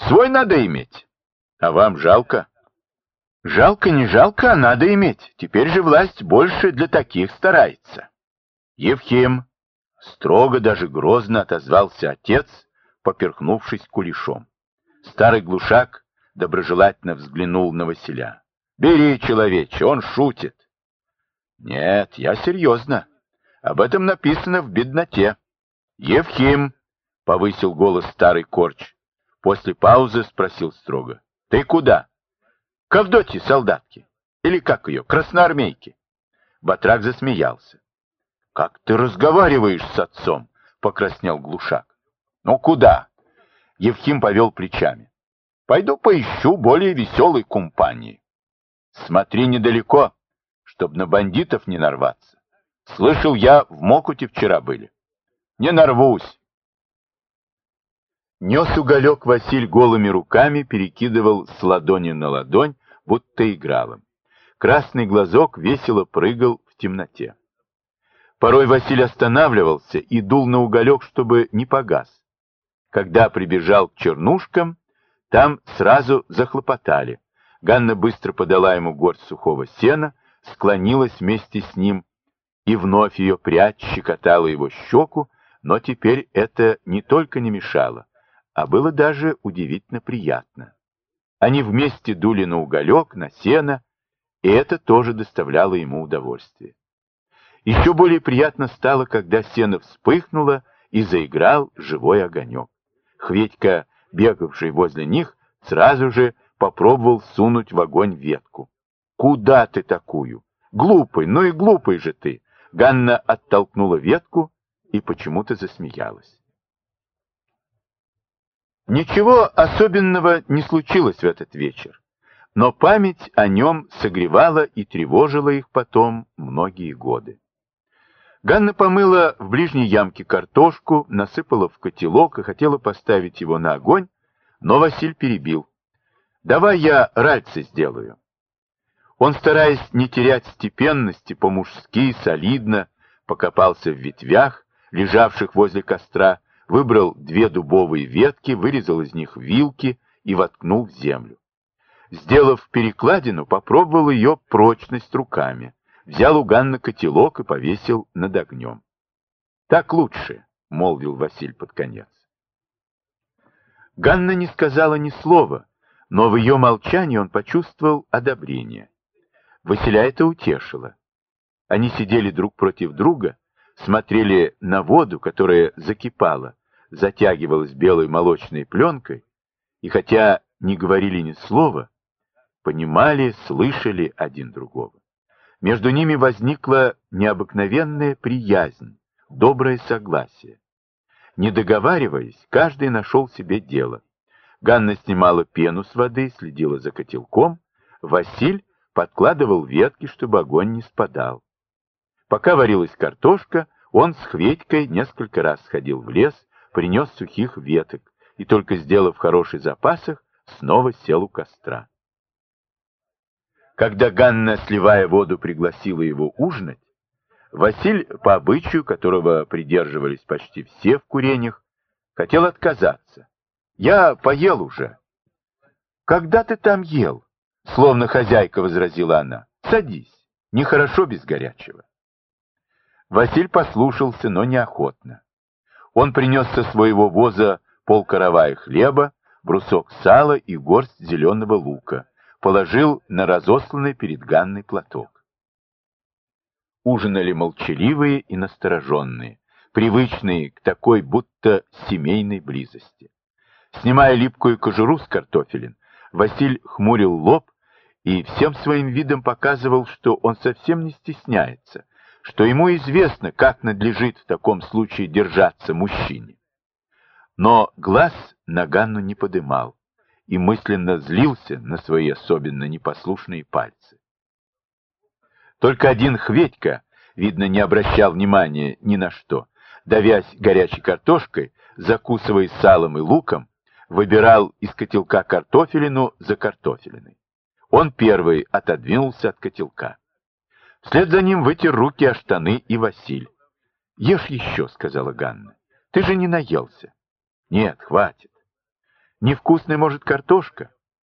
Свой надо иметь. А вам жалко? Жалко, не жалко, а надо иметь. Теперь же власть больше для таких старается. Евхим, строго, даже грозно отозвался отец, поперхнувшись кулешом. Старый глушак доброжелательно взглянул на Василя. «Бери, человече, он шутит». «Нет, я серьезно. Об этом написано в бедноте». «Евхим», — повысил голос старый корч. После паузы спросил строго. «Ты куда?» «К Авдотье, солдатке. Или как ее, красноармейке?» Батрак засмеялся. «Как ты разговариваешь с отцом?» — покраснел глушак. «Ну куда?» — Евхим повел плечами. «Пойду поищу более веселой компании. Смотри недалеко, чтоб на бандитов не нарваться. Слышал, я в Мокуте вчера были. Не нарвусь». Нес уголек Василь голыми руками, перекидывал с ладони на ладонь, будто играл им. Красный глазок весело прыгал в темноте. Порой Василь останавливался и дул на уголек, чтобы не погас. Когда прибежал к чернушкам, там сразу захлопотали. Ганна быстро подала ему горсть сухого сена, склонилась вместе с ним, и вновь ее прядь щекотала его щеку, но теперь это не только не мешало, а было даже удивительно приятно. Они вместе дули на уголек, на сено, и это тоже доставляло ему удовольствие. Еще более приятно стало, когда сено вспыхнуло и заиграл живой огонек. Хветька, бегавший возле них, сразу же попробовал сунуть в огонь ветку. «Куда ты такую? Глупый, ну и глупый же ты!» Ганна оттолкнула ветку и почему-то засмеялась. Ничего особенного не случилось в этот вечер, но память о нем согревала и тревожила их потом многие годы. Ганна помыла в ближней ямке картошку, насыпала в котелок и хотела поставить его на огонь, но Василь перебил. «Давай я ральцы сделаю». Он, стараясь не терять степенности, по-мужски, солидно, покопался в ветвях, лежавших возле костра, выбрал 2 дубовые ветки, вырезал из них вилки и воткнул в землю. Сделав перекладину, попробовал ее прочность руками. Взял у Ганны котелок и повесил над огнем. «Так лучше», — молвил Василь под конец. Ганна не сказала ни слова, но в ее молчании он почувствовал одобрение. Василя это утешило. Они сидели друг против друга, смотрели на воду, которая закипала, затягивалась белой молочной пленкой, и хотя не говорили ни слова, понимали, слышали один другого. Между ними возникла необыкновенная приязнь, доброе согласие. Не договариваясь, каждый нашел себе дело. Ганна снимала пену с воды, следила за котелком, Василь подкладывал ветки, чтобы огонь не спадал. Пока варилась картошка, он с Хветькой несколько раз сходил в лес, принес сухих веток и, только сделав хороший запасах, снова сел у костра. Когда Ганна, сливая воду, пригласила его ужинать, Василь, по обычаю, которого придерживались почти все в курениях, хотел отказаться. «Я поел уже». «Когда ты там ел?» — словно хозяйка возразила она. «Садись, нехорошо без горячего». Василь послушался, но неохотно. Он принес со своего воза полкоровая хлеба, брусок сала и горсть зеленого лука, положил на разосланный перед Ганной платок. Ужинали молчаливые и настороженные, привычные к такой будто семейной близости. Снимая липкую кожуру с картофелин, Василь хмурил лоб и всем своим видом показывал, что он совсем не стесняется, что ему известно, как надлежит в таком случае держаться мужчине. Но глаз на Ганну не подымал и мысленно злился на свои особенно непослушные пальцы. Только один Хветька, видно, не обращал внимания ни на что, давясь горячей картошкой, закусывая салом и луком, выбирал из котелка картофелину за картофелиной. Он первый отодвинулся от котелка. Вслед за ним вытер руки о штаны и Василь. «Ешь еще», — сказала Ганна. «Ты же не наелся». «Нет, хватит». Невкусная, может, картошка?